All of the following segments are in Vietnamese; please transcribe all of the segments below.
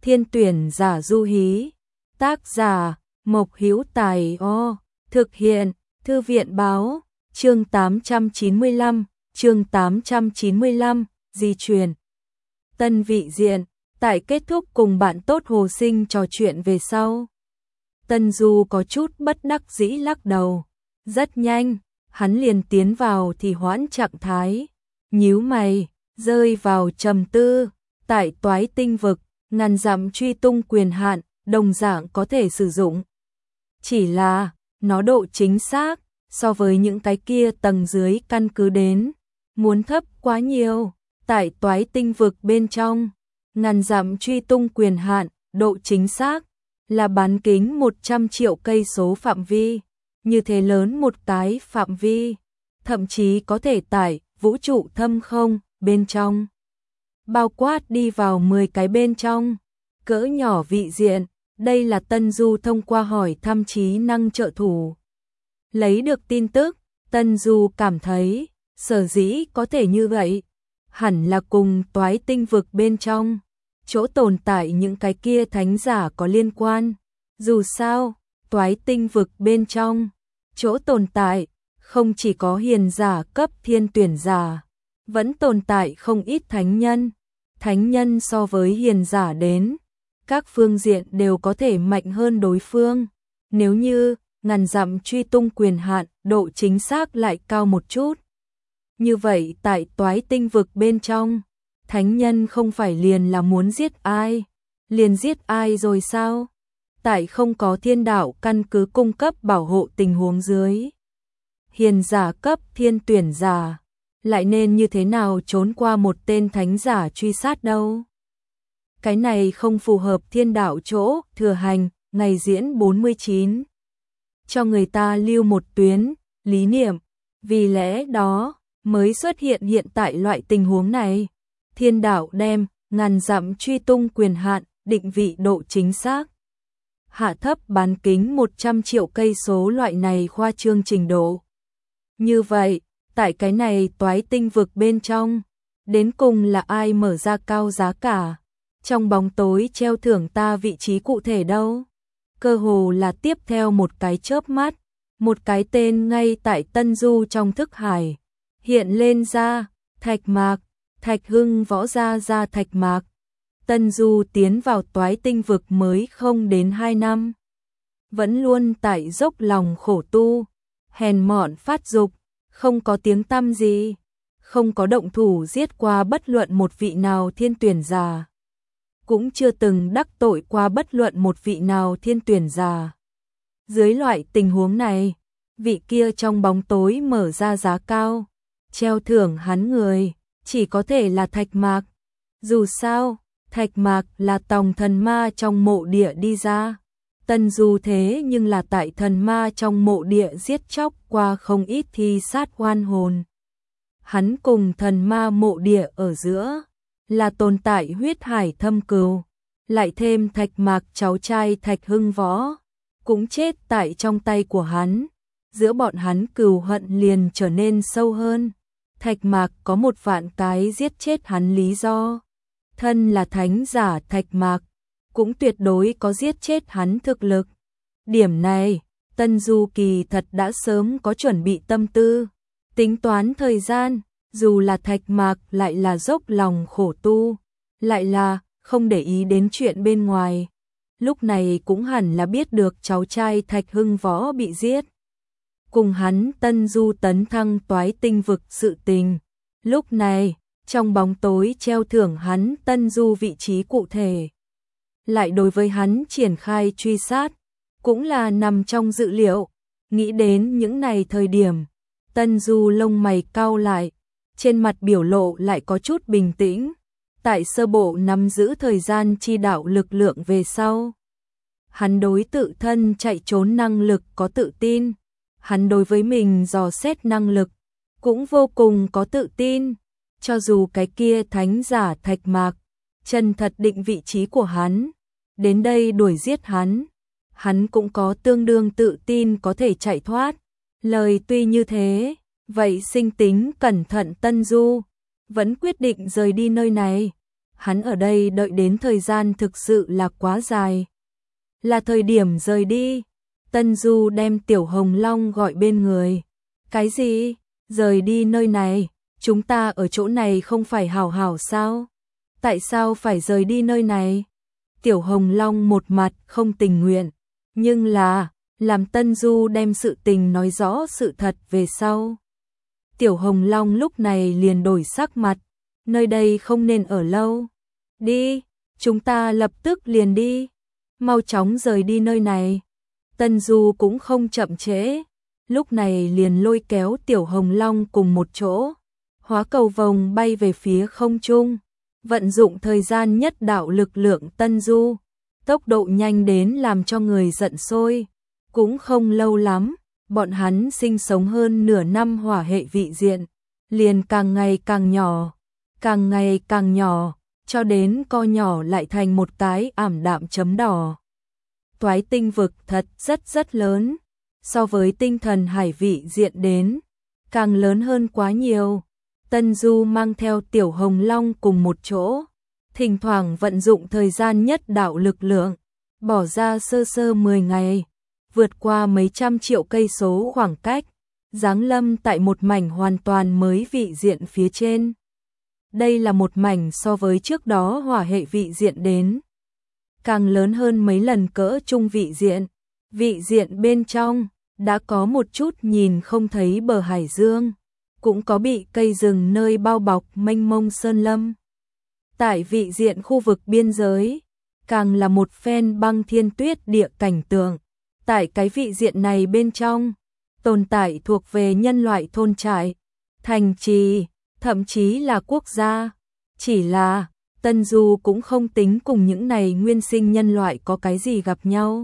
thiên tuyển giả du hí. Tác giả Mộc Hữu Tài. Thực hiện Thư viện báo. Chương 895, di truyền. Tân vị diện, tại kết thúc cùng bạn tốt Hồ Sinh trò chuyện về sau. Tân Du có chút bất đắc dĩ lắc đầu. Rất nhanh, hắn liền tiến vào thì hoãn trạng thái. Nhíu mày, rơi vào trầm tư. Tại toái tinh vực, ngàn dặm truy tung quyền hạn, đồng dạng có thể sử dụng. Chỉ là, nó độ chính xác, so với những cái kia tầng dưới căn cứ đến, muốn thấp quá nhiều. Tại toái tinh vực bên trong, ngàn dặm truy tung quyền hạn, độ chính xác là bán kính 100 triệu cây số phạm vi, như thế lớn một cái phạm vi, thậm chí có thể tải vũ trụ thâm không bên trong, bao quát đi vào 10 cái bên trong, cỡ nhỏ vị diện. Đây là Tân Du thông qua hỏi thăm trí năng trợ thủ lấy được tin tức. Tân Du cảm thấy sở dĩ có thể như vậy, hẳn là cùng toái tinh vực bên trong chỗ tồn tại những cái kia thánh giả có liên quan. Dù sao, toái tinh vực bên trong chỗ tồn tại không chỉ có hiền giả cấp thiên tuyển giả, vẫn tồn tại không ít thánh nhân. Thánh nhân so với hiền giả đến các phương diện đều có thể mạnh hơn đối phương. Nếu như ngàn dặm truy tung quyền hạn, độ chính xác lại cao một chút, như vậy tại toái tinh vực bên trong, thánh nhân không phải liền là muốn giết ai, liền giết ai rồi sao? Tại không có thiên đạo căn cứ cung cấp bảo hộ tình huống dưới, hiền giả cấp thiên tuyển giả lại nên như thế nào trốn qua một tên thánh giả truy sát đâu? Cái này không phù hợp thiên đạo chỗ thừa hành ngày diễn 49. Cho người ta lưu một tuyến lý niệm, vì lẽ đó mới xuất hiện hiện tại loại tình huống này. Thiên đạo đem ngàn dặm truy tung quyền hạn, định vị độ chính xác hạ thấp bán kính 100 triệu cây số loại này khoa trương trình độ. Như vậy, tại cái này toái tinh vực bên trong, đến cùng là ai mở ra cao giá cả? Trong bóng tối treo thưởng ta vị trí cụ thể đâu? Cơ hồ là tiếp theo một cái chớp mắt, một cái tên ngay tại Tân Du trong thức hải hiện lên ra. Thạch Mạc, Thạch Hưng Võ ra Thạch Mạc. Tân Du tiến vào toái tinh vực mới không đến 2 năm, vẫn luôn tại dốc lòng khổ tu, hèn mọn phát dục, không có tiếng tăm gì, không có động thủ giết qua bất luận một vị nào thiên tuyển giả, cũng chưa từng đắc tội qua bất luận một vị nào thiên tuyển giả. Dưới loại tình huống này, vị kia trong bóng tối mở ra giá cao, treo thưởng hắn người, chỉ có thể là Thạch Mạc. Dù sao, Thạch Mạc là tòng thần ma trong mộ địa đi ra. Tân Du thế nhưng là tại thần ma trong mộ địa giết chóc qua không ít thi sát oan hồn. Hắn cùng thần ma mộ địa ở giữa là tồn tại huyết hải thâm cừu, lại thêm Thạch Mạc cháu trai Thạch Hưng Võ cũng chết tại trong tay của hắn, giữa bọn hắn cừu hận liền trở nên sâu hơn. Thạch Mạc có 1 vạn cái giết chết hắn lý do, thân là thánh giả Thạch Mạc cũng tuyệt đối có giết chết hắn thực lực. Điểm này, Tân Du kỳ thật đã sớm có chuẩn bị tâm tư, tính toán thời gian. Dù là Thạch Mạc lại là dốc lòng khổ tu, lại là không để ý đến chuyện bên ngoài, lúc này cũng hẳn là biết được cháu trai Thạch Hưng Võ bị giết, cùng hắn Tân Du tấn thăng toái tinh vực sự tình. Lúc này, trong bóng tối treo thưởng hắn Tân Du vị trí cụ thể, lại đối với hắn triển khai truy sát, cũng là nằm trong dự liệu. Nghĩ đến những này thời điểm, Tân Du lông mày cau lại, trên mặt biểu lộ lại có chút bình tĩnh. Tại sơ bộ nắm giữ thời gian chi đạo lực lượng về sau, hắn đối tự thân chạy trốn năng lực có tự tin, hắn đối với mình dò xét năng lực cũng vô cùng có tự tin. Cho dù cái kia thánh giả Thạch Mạc chân thật định vị trí của hắn, đến đây đuổi giết hắn, hắn cũng có tương đương tự tin có thể chạy thoát. Lời tuy như thế, vậy sinh tính cẩn thận Tân Du vẫn quyết định rời đi nơi này. hắn ở đây đợi đến thời gian thực sự là quá dài. Là thời điểm rời đi. Tân Du đem Tiểu Hồng Long gọi bên người. Cái gì? Rời đi nơi này? Chúng ta ở chỗ này không phải hảo hảo sao? Tại sao phải rời đi nơi này? Tiểu Hồng Long một mặt không tình nguyện. Nhưng là, làm Tân Du đem sự tình nói rõ sự thật về sau. Tiểu Hồng Long lúc này liền đổi sắc mặt. Nơi đây không nên ở lâu. Đi, chúng ta lập tức liền đi. Mau chóng rời đi nơi này. Tân Du cũng không chậm trễ. Lúc này liền lôi kéo Tiểu Hồng Long cùng một chỗ. Hóa cầu vồng bay về phía không trung. Vận dụng thời gian nhất đạo lực lượng Tân Du. Tốc độ nhanh đến làm cho người giận sôi. Cũng không lâu lắm, bọn hắn sinh sống hơn nửa năm hỏa hệ vị diện. Liền càng ngày càng nhỏ. Càng ngày càng nhỏ. Cho đến co nhỏ lại thành một cái ảm đạm chấm đỏ. Toái tinh vực thật rất lớn. So với tinh thần hải vị diện đến. Càng lớn hơn quá nhiều. Tân Du mang theo Tiểu Hồng Long cùng một chỗ. Thỉnh thoảng vận dụng thời gian nhất đạo lực lượng. Bỏ ra sơ 10 ngày. Vượt qua mấy trăm triệu cây số khoảng cách. Giáng lâm tại một mảnh hoàn toàn mới vị diện phía trên. Đây là một mảnh so với trước đó hỏa hệ vị diện đến. Càng lớn hơn mấy lần cỡ trung vị diện. Vị diện bên trong đã có một chút nhìn không thấy bờ hải dương. Cũng có bị cây rừng nơi bao bọc mênh mông sơn lâm. Tại vị diện khu vực biên giới, càng là một phen băng thiên tuyết địa cảnh tượng. Tại cái vị diện này bên trong, tồn tại thuộc về nhân loại thôn trại, thành trì, thậm chí là quốc gia. Chỉ là, Tân Du cũng không tính cùng những này nguyên sinh nhân loại có cái gì gặp nhau.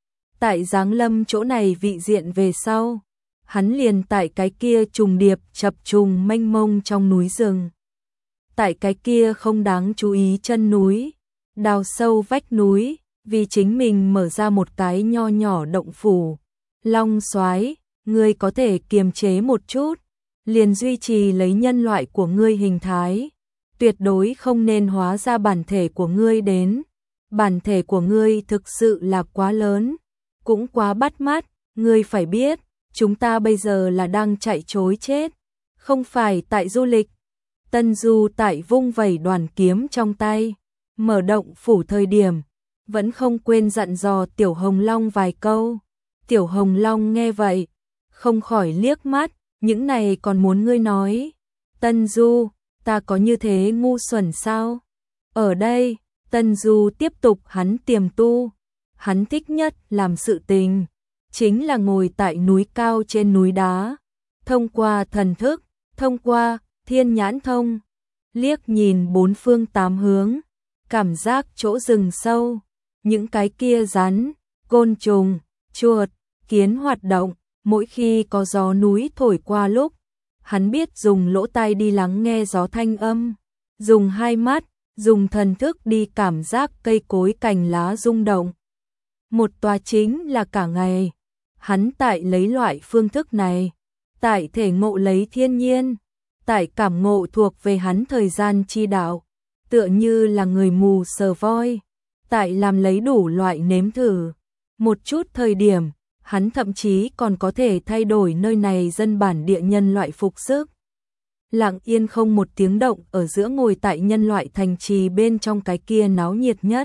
Tại giáng lâm chỗ này vị diện về sau, hắn liền tại cái kia trùng điệp chập trùng mênh mông trong núi rừng. Tại cái kia không đáng chú ý chân núi, đào sâu vách núi, vì chính mình mở ra một cái nho nhỏ động phủ. Long Soái, ngươi có thể kiềm chế một chút, liền duy trì lấy nhân loại của ngươi hình thái, tuyệt đối không nên hóa ra bản thể của ngươi đến. Bản thể của ngươi thực sự là quá lớn, cũng quá bắt mắt, ngươi phải biết, chúng ta bây giờ là đang chạy trối chết, không phải tại du lịch. Tân Du tại vung vẩy đoàn kiếm trong tay, mở động phủ thời điểm, vẫn không quên dặn dò Tiểu Hồng Long vài câu. Tiểu Hồng Long nghe vậy, không khỏi liếc mắt, những này còn muốn ngươi nói. Tân Du, ta có như thế ngu xuẩn sao? Ở đây, Tân Du tiếp tục hắn tiềm tu, hắn thích nhất làm sự tình, chính là ngồi tại núi cao trên núi đá, thông qua thần thức, thông qua thiên nhãn thông, liếc nhìn bốn phương tám hướng, cảm giác chỗ rừng sâu, những cái kia rắn, côn trùng, chuột, kiến hoạt động, mỗi khi có gió núi thổi qua lúc, hắn biết dùng lỗ tai đi lắng nghe gió thanh âm, dùng hai mắt, dùng thần thức đi cảm giác cây cối cành lá rung động. Một tòa chính là cả ngày, hắn tại lấy loại phương thức này, tại thể ngộ lấy thiên nhiên, tại cảm ngộ thuộc về hắn thời gian chi đạo, tựa như là người mù sờ voi, tại làm lấy đủ loại nếm thử. Một chút thời điểm, hắn thậm chí còn có thể thay đổi nơi này dân bản địa nhân loại phục sức. Lặng yên không một tiếng động ở giữa ngồi tại nhân loại thành trì bên trong cái kia náo nhiệt nhất.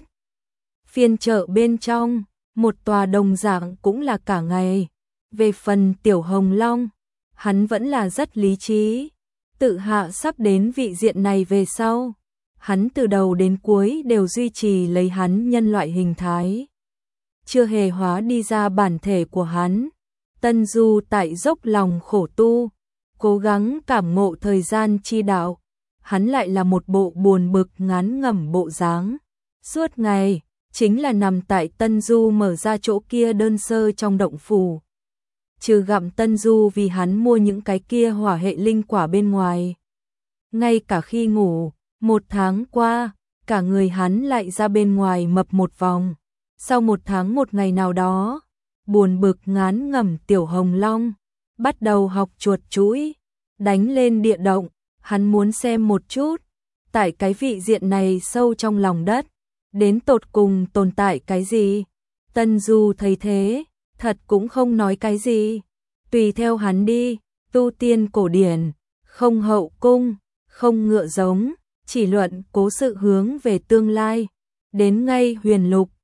Phiên chợ bên trong, một tòa đồng dạng cũng là cả ngày. Về phần Tiểu Hồng Long, hắn vẫn là rất lý trí. Tự hạ sắp đến vị diện này về sau, hắn từ đầu đến cuối đều duy trì lấy hắn nhân loại hình thái. Chưa hề hóa đi ra bản thể của hắn. Tân Du tại dốc lòng khổ tu, cố gắng cảm ngộ thời gian chi đạo. Hắn lại là một bộ buồn bực ngán ngẩm bộ dáng. Suốt ngày, chính là nằm tại Tân Du mở ra chỗ kia đơn sơ trong động phủ. Trừ gặm Tân Du vì hắn mua những cái kia hỏa hệ linh quả bên ngoài. Ngay cả khi ngủ, một tháng qua, cả người hắn lại ra bên ngoài mập một vòng. Sau một tháng một ngày nào đó, buồn bực ngán ngẩm Tiểu Hồng Long, bắt đầu học chuột chuỗi, đánh lên địa động, hắn muốn xem một chút, tại cái vị diện này sâu trong lòng đất, đến tột cùng tồn tại cái gì? Tân Du thấy thế, thật cũng không nói cái gì, tùy theo hắn đi, tu tiên cổ điển, không hậu cung, không ngựa giống, chỉ luận cố sự hướng về tương lai, đến ngay huyền lục,